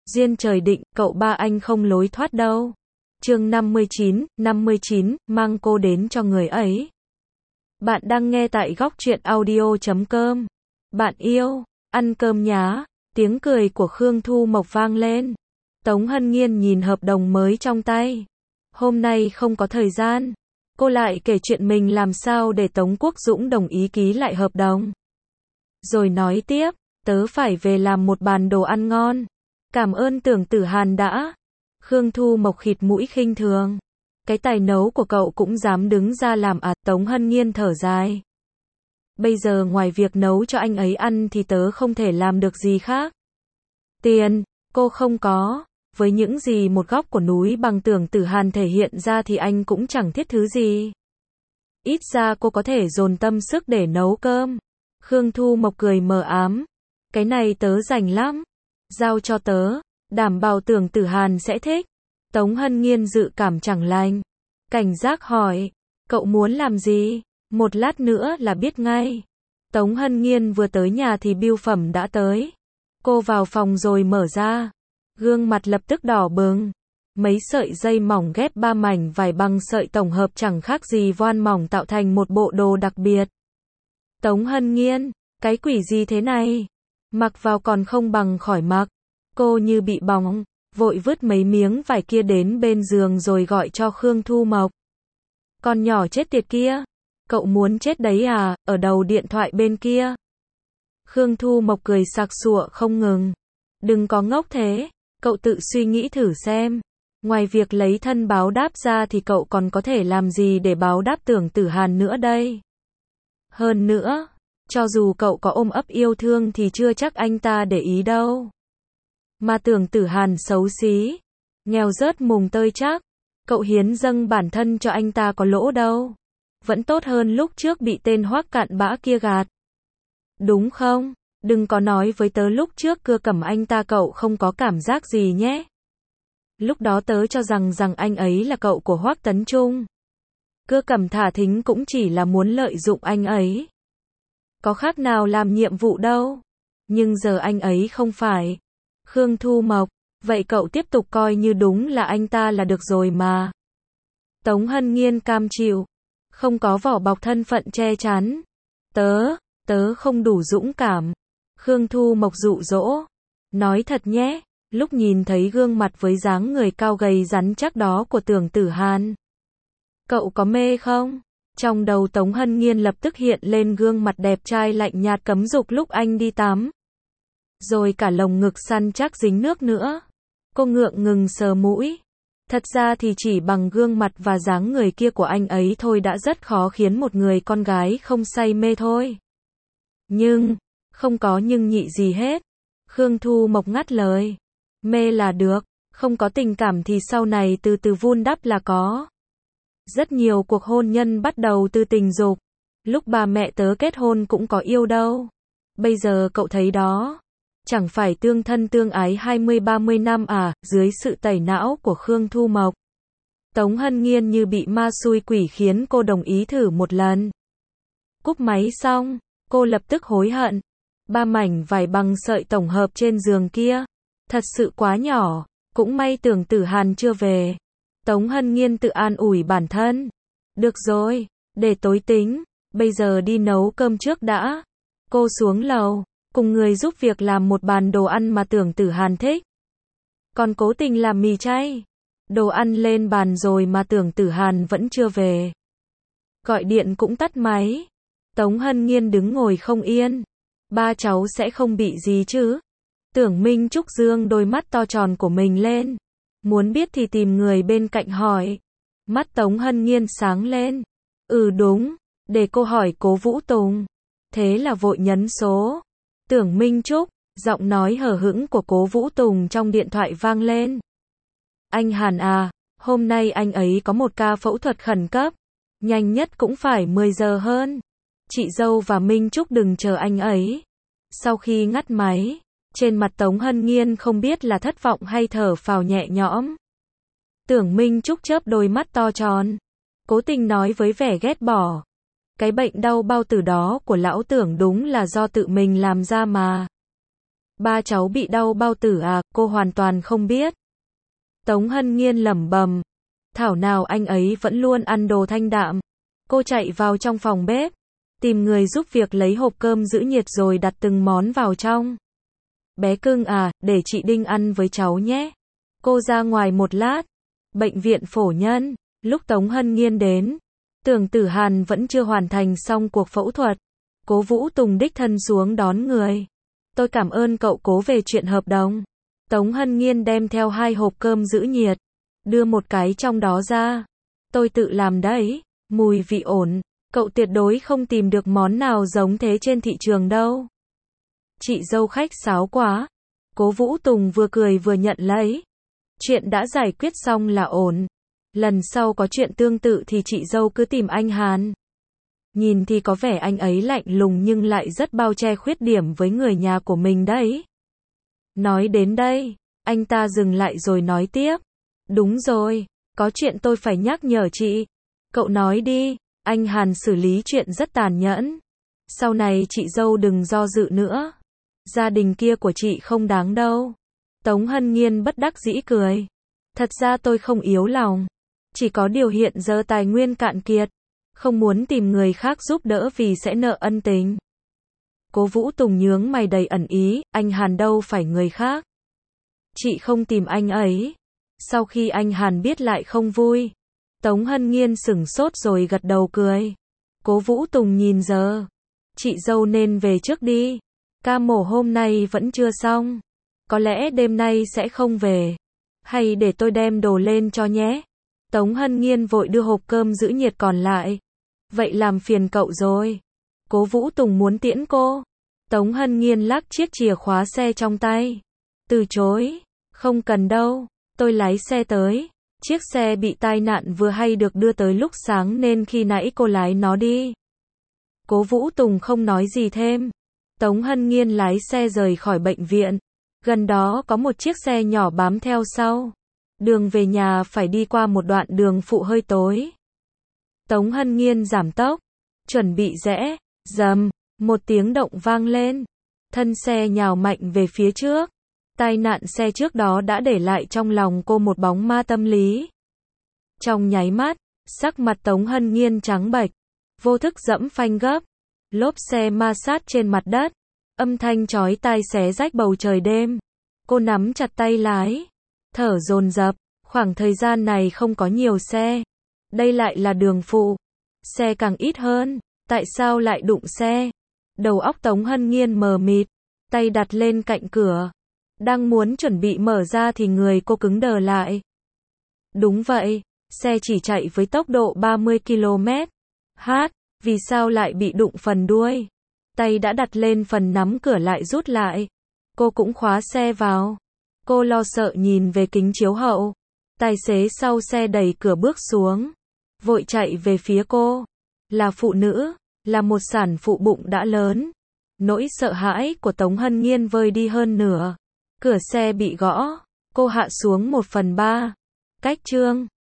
Duyên trời định, cậu ba anh không lối thoát đâu. Chương 59, mang cô đến cho người ấy. Bạn đang nghe tại góc truyện audio.com. Bạn yêu, ăn cơm nhá. Tiếng cười của Khương Thu Mộc vang lên. Tống Hân Nghiên nhìn hợp đồng mới trong tay. Hôm nay không có thời gian. Cô lại kể chuyện mình làm sao để Tống Quốc Dũng đồng ý ký lại hợp đồng. Rồi nói tiếp, tớ phải về làm một bàn đồ ăn ngon. Cảm ơn Tưởng Tử Hàn đã. Khương Thu Mộc khịt mũi khinh thường. Cái tài nấu của cậu cũng dám đứng ra làm à? Tống Hân Nghiên thở dài. Bây giờ ngoài việc nấu cho anh ấy ăn thì tớ không thể làm được gì khác. Tiền, cô không có. Với những gì một góc của núi bằng Tưởng Tử Hàn thể hiện ra thì anh cũng chẳng thiết thứ gì. Ít ra cô có thể dồn tâm sức để nấu cơm. Khương Thu Mộc cười mờ ám. Cái này tớ rảnh lắm. Giao cho tớ, đảm bảo Tưởng Tử Hàn sẽ thích. Tống Hân Nghiên dự cảm chẳng lành. Cảnh giác hỏi, cậu muốn làm gì? Một lát nữa là biết ngay. Tống Hân Nghiên vừa tới nhà thì bưu phẩm đã tới. Cô vào phòng rồi mở ra. Gương mặt lập tức đỏ bừng. Mấy sợi dây mỏng ghép 3 mảnh vải bằng sợi tổng hợp chẳng khác gì voan mỏng tạo thành một bộ đồ đặc biệt. Tống Hân Nghiên, cái quỷ gì thế này? Mặc vào còn không bằng khỏi mặc. Cô như bị bỏng, vội vứt mấy miếng vải kia đến bên giường rồi gọi cho Khương Thu Mộc. Con nhỏ chết tiệt kia, cậu muốn chết đấy à? Ở đầu điện thoại bên kia. Khương Thu Mộc cười sặc sụa không ngừng. Đừng có ngốc thế, cậu tự suy nghĩ thử xem. Ngoài việc lấy thân báo đáp ra thì cậu còn có thể làm gì để báo đáp Tưởng Tử Hàn nữa đây? Hơn nữa, cho dù cậu có ôm ấp yêu thương thì chưa chắc anh ta để ý đâu. Mà Tưởng Tử Hàn xấu xí, nghèo rớt mùng tơi chắc, cậu hiến dâng bản thân cho anh ta có lỗ đâu. Vẫn tốt hơn lúc trước bị tên Hoắc cặn bã kia gạt. Đúng không? Đừng có nói với tớ lúc trước Cưa Cẩm anh ta cậu không có cảm giác gì nhé. Lúc đó tớ cho rằng anh ấy là cậu của Hoắc Tấn Trung. Cưa Cẩm thả thính cũng chỉ là muốn lợi dụng anh ấy. Có khác nào làm nhiệm vụ đâu. Nhưng giờ anh ấy không phải. Khương Thu Mộc, vậy cậu tiếp tục coi như đúng là anh ta là được rồi mà. Tống Hân Nghiên cam chịu. Không có vỏ bọc thân phận che chắn. Tớ không đủ dũng cảm. Khương Thu Mộc dụ dỗ. Nói thật nhé, lúc nhìn thấy gương mặt với dáng người cao gầy rắn chắc đó của Tưởng Tử Hàn. Cậu có mê không? Trong đầu Tống Hân Nghiên lập tức hiện lên gương mặt đẹp trai lạnh nhạt cấm dục lúc anh đi tắm. Rồi cả lồng ngực săn chắc dính nước nữa. Cô ngượng ngừng sờ mũi. Thật ra thì chỉ bằng gương mặt và dáng người kia của anh ấy thôi đã rất khó khiến một người con gái không say mê thôi. Nhưng, không có nhưng nhị gì hết. Khương Thu Mộc ngắt lời. Mê là được, không có tình cảm thì sau này từ từ vun đắp là có. Rất nhiều cuộc hôn nhân bắt đầu từ tình dục. Lúc ba mẹ tớ kết hôn cũng có yêu đâu. Bây giờ cậu thấy đó. Chẳng phải tương thân tương ái 20-30 năm à? Dưới sự tẩy não của Khương Thu Mộc, Tống Hân Nghiên như bị ma xui quỷ khiến cô đồng ý thử một lần. Cúp máy xong, cô lập tức hối hận. 3 mảnh vải bằng sợi tổng hợp trên giường kia, thật sự quá nhỏ. Cũng may Tưởng Tử Hàn chưa về. Tống Hân Nghiên tự an ủi bản thân. Được rồi, để tối tính, bây giờ đi nấu cơm trước đã. Cô xuống lầu, cùng người giúp việc làm một bàn đồ ăn mà Tưởng Tử Hàn thích. Còn cố tình làm mì chay. Đồ ăn lên bàn rồi mà Tưởng Tử Hàn vẫn chưa về. Gọi điện cũng tắt máy. Tống Hân Nghiên đứng ngồi không yên. Ba cháu sẽ không bị gì chứ? Tưởng Minh Trúc dương đôi mắt to tròn của mình lên. Muốn biết thì tìm người bên cạnh hỏi. Mắt Tống Hân Nghiên sáng lên. Đúng, để cô hỏi Cố Vũ Tùng. Thế là vội nhấn số. Tưởng Minh Trúc, giọng nói hờ hững của Cố Vũ Tùng trong điện thoại vang lên. Anh Hàn à, hôm nay anh ấy có một ca phẫu thuật khẩn cấp. Nhanh nhất cũng phải 10 giờ hơn. Chị dâu và Minh Trúc đừng chờ anh ấy. Sau khi ngắt máy, trên mặt Tống Hân Nghiên không biết là thất vọng hay thở phào nhẹ nhõm. Tưởng Minh Trúc chớp đôi mắt to tròn. Cố tình nói với vẻ ghét bỏ. Cái bệnh đau bao tử đó của lão Tưởng đúng là do tự mình làm ra mà. Ba cháu bị đau bao tử à, cô hoàn toàn không biết. Tống Hân Nghiên lẩm bẩm. Thảo nào anh ấy vẫn luôn ăn đồ thanh đạm. Cô chạy vào trong phòng bếp, tìm người giúp việc lấy hộp cơm giữ nhiệt rồi đặt từng món vào trong. Bé cưng à, để chị Đinh ăn với cháu nhé. Cô ra ngoài một lát. Bệnh viện Phổ Nhân, lúc Tống Hân Nghiên đến, Tưởng Tử Hàn vẫn chưa hoàn thành xong cuộc phẫu thuật. Cố Vũ Tùng đích thân xuống đón người. Tôi cảm ơn cậu Cố về chuyện hợp đồng. Tống Hân Nghiên đem theo 2 hộp cơm giữ nhiệt, đưa một cái trong đó ra. Tôi tự làm đấy, mùi vị ổn, cậu tuyệt đối không tìm được món nào giống thế trên thị trường đâu. Chị dâu khách sáo quá. Cố Vũ Tùng vừa cười vừa nhận lấy. Chuyện đã giải quyết xong là ổn. Lần sau có chuyện tương tự thì chị dâu cứ tìm anh Hàn. Nhìn thì có vẻ anh ấy lạnh lùng nhưng lại rất bao che khuyết điểm với người nhà của mình đấy. Nói đến đây, anh ta dừng lại rồi nói tiếp. Đúng rồi, có chuyện tôi phải nhắc nhở chị. Cậu nói đi, anh Hàn xử lý chuyện rất tàn nhẫn. Sau này chị dâu đừng do dự nữa. Gia đình kia của chị không đáng đâu. Tống Hân Nghiên bất đắc dĩ cười. Thật ra tôi không yếu lòng. Chỉ có điều hiện giờ tài nguyên cạn kiệt. Không muốn tìm người khác giúp đỡ vì sẽ nợ ân tình. Cố Vũ Tùng nhướng mày đầy ẩn ý, anh Hàn đâu phải người khác. Chị không tìm anh ấy. Sau khi anh Hàn biết lại không vui. Tống Hân Nghiên sửng sốt rồi gật đầu cười. Cố Vũ Tùng nhìn giờ. Chị dâu nên về trước đi. Ca mổ hôm nay vẫn chưa xong. Có lẽ đêm nay sẽ không về. Hay để tôi đem đồ lên cho nhé. Tống Hân Nghiên vội đưa hộp cơm giữ nhiệt còn lại. Vậy làm phiền cậu rồi. Cố Vũ Tùng muốn tiễn cô. Tống Hân Nghiên lắc chiếc chìa khóa xe trong tay. Từ chối. Không cần đâu. Tôi lái xe tới. Chiếc xe bị tai nạn vừa hay được đưa tới lúc sáng nên khi nãy cô lái nó đi. Cố Vũ Tùng không nói gì thêm. Tống Hân Nghiên lái xe rời khỏi bệnh viện. Gần đó có một chiếc xe nhỏ bám theo sau. Đường về nhà phải đi qua một đoạn đường phụ hơi tối. Tống Hân Nghiên giảm tốc. Chuẩn bị rẽ. Rầm. Một tiếng động vang lên. Thân xe nhào mạnh về phía trước. Tai nạn xe trước đó đã để lại trong lòng cô một bóng ma tâm lý. Trong nháy mắt, sắc mặt Tống Hân Nghiên trắng bệch. Vô thức dẫm phanh gấp. Lốp xe ma sát trên mặt đất. Âm thanh chói tai xé rách bầu trời đêm. Cô nắm chặt tay lái. Thở dồn dập. Khoảng thời gian này không có nhiều xe. Đây lại là đường phụ. Xe càng ít hơn. Tại sao lại đụng xe? Đầu óc Tống Hân Nghiên mờ mịt. Tay đặt lên cạnh cửa. Đang muốn chuẩn bị mở ra thì người cô cứng đờ lại. Đúng vậy. Xe chỉ chạy với tốc độ 30 km/h. Vì sao lại bị đụng phần đuôi? Tay đã đặt lên phần nắm cửa lại rút lại. Cô cũng khóa xe vào. Cô lo sợ nhìn về kính chiếu hậu. Tài xế sau xe đẩy cửa bước xuống. Vội chạy về phía cô. Là phụ nữ. Là một sản phụ bụng đã lớn. Nỗi sợ hãi của Tống Hân Nghiên vơi đi hơn nửa. Cửa xe bị gõ. Cô hạ xuống 1/3. Cách chương